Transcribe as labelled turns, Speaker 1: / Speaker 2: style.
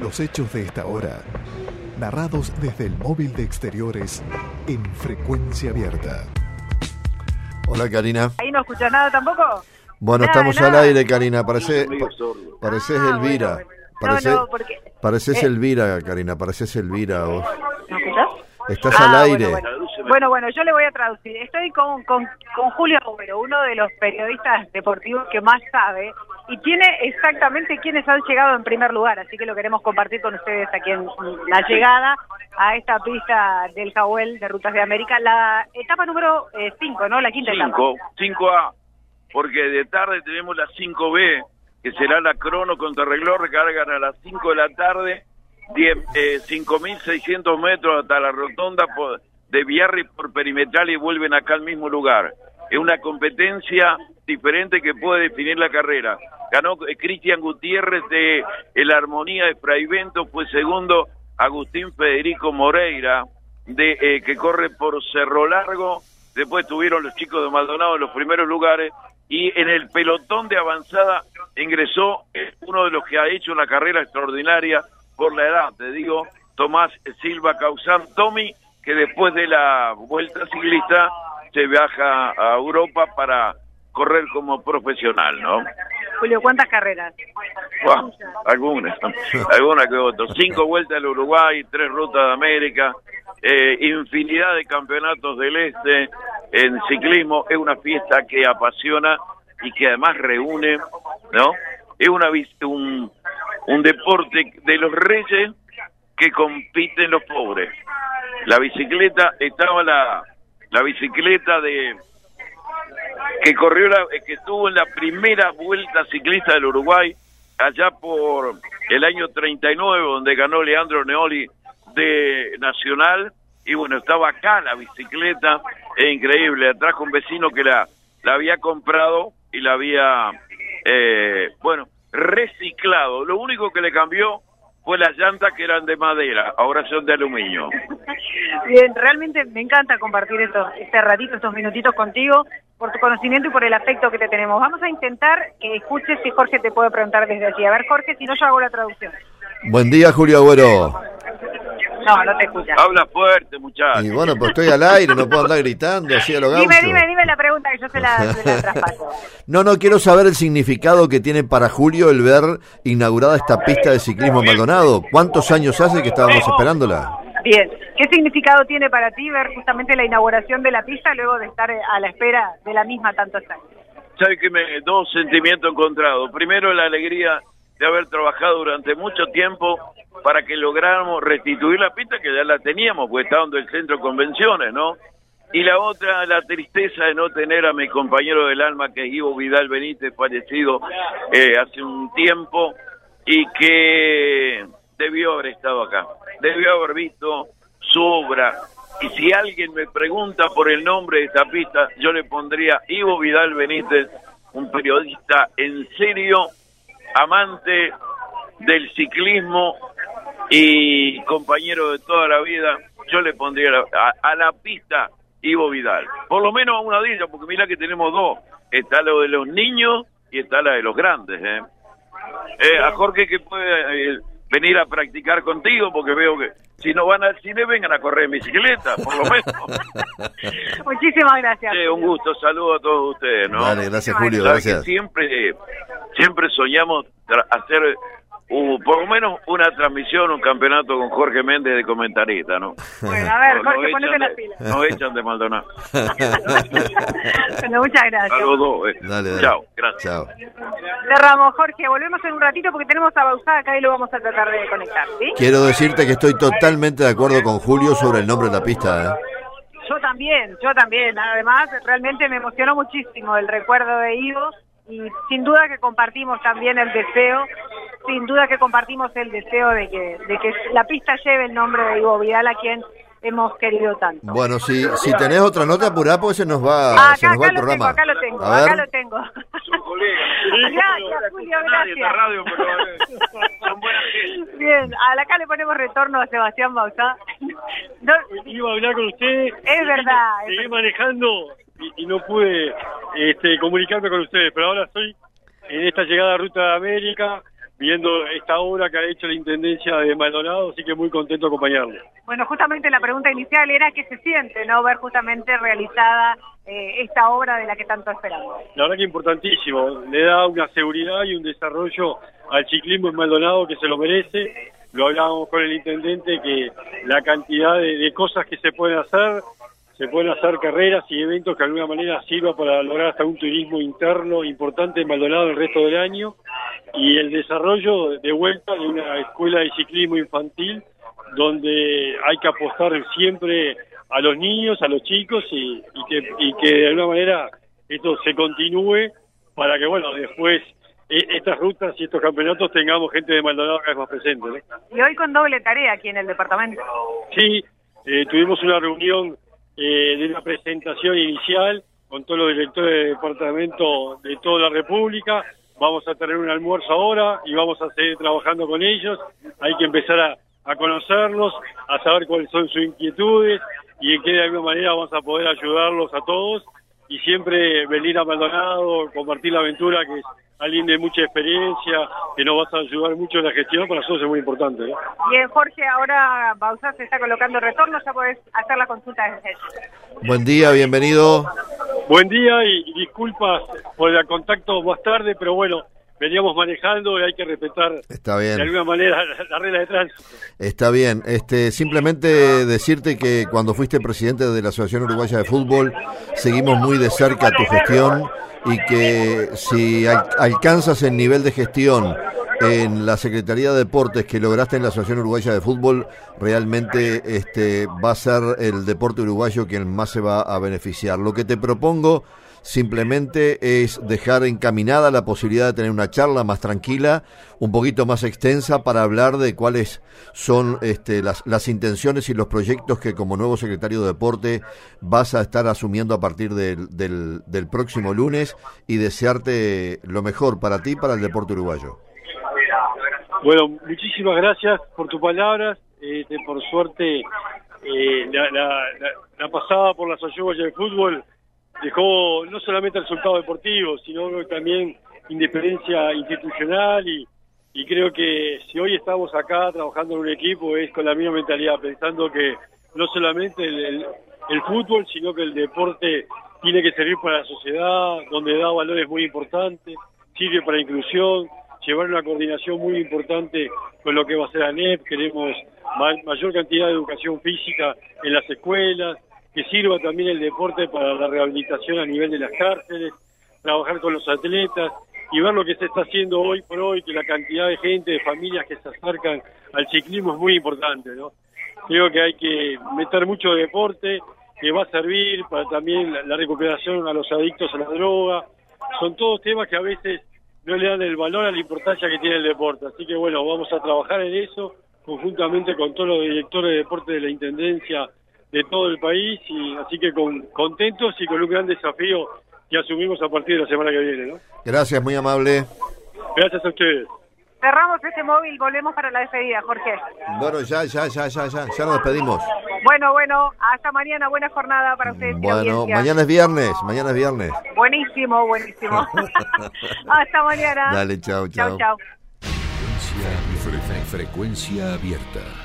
Speaker 1: Los hechos de esta hora, narrados desde el móvil de Exteriores en Frecuencia Abierta.
Speaker 2: Hola, Karina.
Speaker 3: ¿Ahí no escuchas nada tampoco?
Speaker 2: Bueno,
Speaker 3: Nada,
Speaker 2: estamos
Speaker 3: nada.
Speaker 2: al aire, Karina. Pareces Elvira.
Speaker 3: Bueno.
Speaker 2: No, pareces Elvira, Karina. Pareces Elvira. Vos.
Speaker 3: ¿Me escuchás?
Speaker 2: Estás al aire.
Speaker 3: Bueno, yo le voy a traducir. Estoy con Julio Agüero, uno de los periodistas deportivos que más sabe y tiene exactamente quiénes han llegado en primer lugar, así que lo queremos compartir con ustedes aquí en la llegada a esta pista del Jawel de Rutas de América, la etapa número 5, ¿no? La quinta etapa.
Speaker 4: 5A, porque de tarde tenemos la 5B, que será la crono contra reloj, recargan a las 5 de la tarde, 5.600 metros hasta la rotonda de Biarritz por perimetral y vuelven acá al mismo lugar. Es una competencia diferente que puede definir la carrera. Ganó Cristian Gutiérrez de la Armonía de Fraivento, fue segundo Agustín Federico Moreira, que corre por Cerro Largo. Después tuvieron los chicos de Maldonado en los primeros lugares. Y en el pelotón de avanzada ingresó uno de los que ha hecho una carrera extraordinaria por la edad, te digo, Tomás Silva Causán, Tommy, que después de la Vuelta Ciclista se viaja a Europa para correr como profesional, ¿no?
Speaker 3: Julio, ¿cuántas carreras?
Speaker 4: Wow, algunas que otras. 5 vueltas al Uruguay, 3 rutas de América, infinidad de campeonatos del Este en ciclismo. Es una fiesta que apasiona y que además reúne, ¿no? Es un deporte de los reyes que compiten los pobres. La bicicleta, estaba la bicicleta que tuvo en la primera Vuelta Ciclista del Uruguay, allá por el año 39, donde ganó Leandro Neoli de Nacional, y bueno, estaba acá la bicicleta, es increíble, la trajo un vecino que la había comprado y la había, reciclado. Lo único que le cambió fue las llantas, que eran de madera, ahora son de aluminio.
Speaker 3: Bien, realmente me encanta compartir este ratito, estos minutitos contigo, por tu conocimiento y por el afecto que te tenemos. Vamos a intentar que escuches si Jorge te puede preguntar desde allí. A ver, Jorge, si no, yo hago la traducción.
Speaker 2: Buen día, Julio Agüero.
Speaker 3: No te escuchas.
Speaker 4: Habla fuerte, muchacho.
Speaker 2: Y bueno, pues estoy al aire, no puedo andar gritando así a lo gaucho.
Speaker 3: Dime la pregunta, que yo se la traspaso.
Speaker 2: No, quiero saber el significado que tiene para Julio el ver inaugurada esta pista de ciclismo en Maldonado. ¿Cuántos años hace que estábamos esperándola?
Speaker 3: Bien, ¿qué significado tiene para ti ver justamente la inauguración de la pista luego de estar a la espera de la misma tantos años?
Speaker 4: Sabes que dos sentimientos encontrados. Primero, la alegría de haber trabajado durante mucho tiempo para que lográramos restituir la pista, que ya la teníamos, porque estaba en el centro de convenciones, ¿no? Y la otra, la tristeza de no tener a mi compañero del alma, que es Ivo Vidal Benítez, fallecido hace un tiempo, y que debió haber estado acá, debió haber visto su obra. Y si alguien me pregunta por el nombre de esta pista, yo le pondría Ivo Vidal Benítez, un periodista en serio, amante del ciclismo y compañero de toda la vida. Yo le pondría a la pista Ivo Vidal, por lo menos a una de ellas, porque mira que tenemos dos, está lo de los niños y está la de los grandes. A Jorge, que puede venir a practicar contigo, porque veo que si no van al cine, vengan a correr en bicicleta, por lo menos.
Speaker 3: Muchísimas gracias.
Speaker 4: Un gusto, saludo a todos ustedes, ¿no?
Speaker 2: Vale, gracias, Julio, gracias.
Speaker 4: Siempre soñamos hacer por lo menos una transmisión, un campeonato con Jorge Méndez de comentarista, ¿no?
Speaker 3: Bueno, a ver, Jorge, ponete las pilas.
Speaker 4: Nos echan de Maldonado.
Speaker 3: Bueno, muchas gracias.
Speaker 4: A los dos,
Speaker 2: Dale.
Speaker 4: Chao, gracias.
Speaker 2: Chao.
Speaker 3: Cerramos, Jorge, volvemos en un ratito porque tenemos a Bausá acá y lo vamos a tratar de conectar, ¿sí?
Speaker 2: Quiero decirte que estoy totalmente de acuerdo con Julio sobre el nombre de la pista,
Speaker 3: Yo también. Además, realmente me emocionó muchísimo el recuerdo de Ivo y sin duda que compartimos también el deseo, de que la pista lleve el nombre de Ivo Vidal, a quien hemos querido tanto.
Speaker 2: Bueno, si tenés otra nota, apurá, porque se nos va el programa.
Speaker 3: Acá lo tengo.
Speaker 4: Son colegas.
Speaker 3: Gracias, Julio, gracias.
Speaker 4: Radio, pero son buenas gente.
Speaker 3: Bien, acá le ponemos retorno a Sebastián Bausá.
Speaker 5: Iba a hablar con usted.
Speaker 3: Es verdad.
Speaker 5: Seguí manejando y no pude comunicarme con ustedes, pero ahora estoy en esta llegada a Ruta de América, viendo esta obra que ha hecho la Intendencia de Maldonado, así que muy contento de acompañarlo.
Speaker 3: Bueno, justamente la pregunta inicial era qué se siente, ¿no? Ver justamente realizada esta obra de la que tanto esperamos.
Speaker 5: La verdad que importantísimo, le da una seguridad y un desarrollo al ciclismo en Maldonado que se lo merece. Lo hablábamos con el intendente que la cantidad de cosas que se pueden hacer carreras y eventos que de alguna manera sirva para lograr hasta un turismo interno importante en Maldonado el resto del año, y el desarrollo de vuelta de una escuela de ciclismo infantil donde hay que apostar siempre a los niños, a los chicos y que de alguna manera esto se continúe para que, bueno, después estas rutas y estos campeonatos tengamos gente de Maldonado cada vez más presente, ¿no?
Speaker 3: Y hoy con doble tarea aquí en el departamento.
Speaker 5: Sí, tuvimos una reunión de una presentación inicial con todos los directores de departamento de toda la República. Vamos a tener un almuerzo ahora y vamos a seguir trabajando con ellos. Hay que empezar a conocerlos, a saber cuáles son sus inquietudes y en qué de alguna manera vamos a poder ayudarlos a todos, y siempre venir a Maldonado, compartir la aventura, que es alguien de mucha experiencia, que nos vas a ayudar mucho en la gestión, para nosotros es muy importante, ¿no?
Speaker 3: Bien, Jorge, ahora Bauzá se está colocando el retorno, ya podés hacer la consulta desde él.
Speaker 2: Buen día, bienvenido.
Speaker 5: Buen día y disculpas por el contacto más tarde, pero bueno, veníamos manejando y hay que respetar.
Speaker 2: Está bien.
Speaker 5: De alguna manera la regla de tránsito.
Speaker 2: Está bien. Simplemente decirte que cuando fuiste presidente de la Asociación Uruguaya de Fútbol, seguimos muy de cerca tu gestión, y que si alcanzas el nivel de gestión en la Secretaría de Deportes que lograste en la Asociación Uruguaya de Fútbol, realmente va a ser el deporte uruguayo quien más se va a beneficiar. Lo que te propongo simplemente es dejar encaminada la posibilidad de tener una charla más tranquila, un poquito más extensa, para hablar de cuáles son las intenciones y los proyectos que como nuevo secretario de Deporte vas a estar asumiendo a partir del próximo lunes, y desearte lo mejor para ti y para el deporte uruguayo.
Speaker 5: Bueno, muchísimas gracias por tus palabras. Por suerte, la pasada por la Asociación Uruguaya de Fútbol dejó no solamente resultados deportivos, sino también independencia institucional, y creo que si hoy estamos acá trabajando en un equipo es con la misma mentalidad, pensando que no solamente el fútbol, sino que el deporte tiene que servir para la sociedad, donde da valores muy importantes, sirve para inclusión, llevar una coordinación muy importante con lo que va a ser ANEP. Queremos mayor cantidad de educación física en las escuelas, que sirva también el deporte para la rehabilitación a nivel de las cárceles, trabajar con los atletas y ver lo que se está haciendo hoy por hoy, que la cantidad de gente, de familias que se acercan al ciclismo es muy importante, ¿no? Creo que hay que meter mucho deporte, que va a servir para también la recuperación a los adictos a la droga. Son todos temas que a veces no le dan el valor a la importancia que tiene el deporte. Así que bueno, vamos a trabajar en eso, conjuntamente con todos los directores de deporte de la Intendencia de todo el país, y así que contentos y con un gran desafío que asumimos a partir de la semana que viene, ¿no?
Speaker 2: Gracias, muy amable.
Speaker 5: Gracias a ustedes.
Speaker 3: Cerramos este móvil, volvemos para la despedida, Jorge.
Speaker 2: Bueno, ya nos despedimos.
Speaker 3: Bueno, hasta mañana, buena jornada para ustedes.
Speaker 2: Bueno, mañana es viernes.
Speaker 3: Buenísimo. Hasta mañana.
Speaker 2: Dale, chau.
Speaker 6: Frecuencia abierta.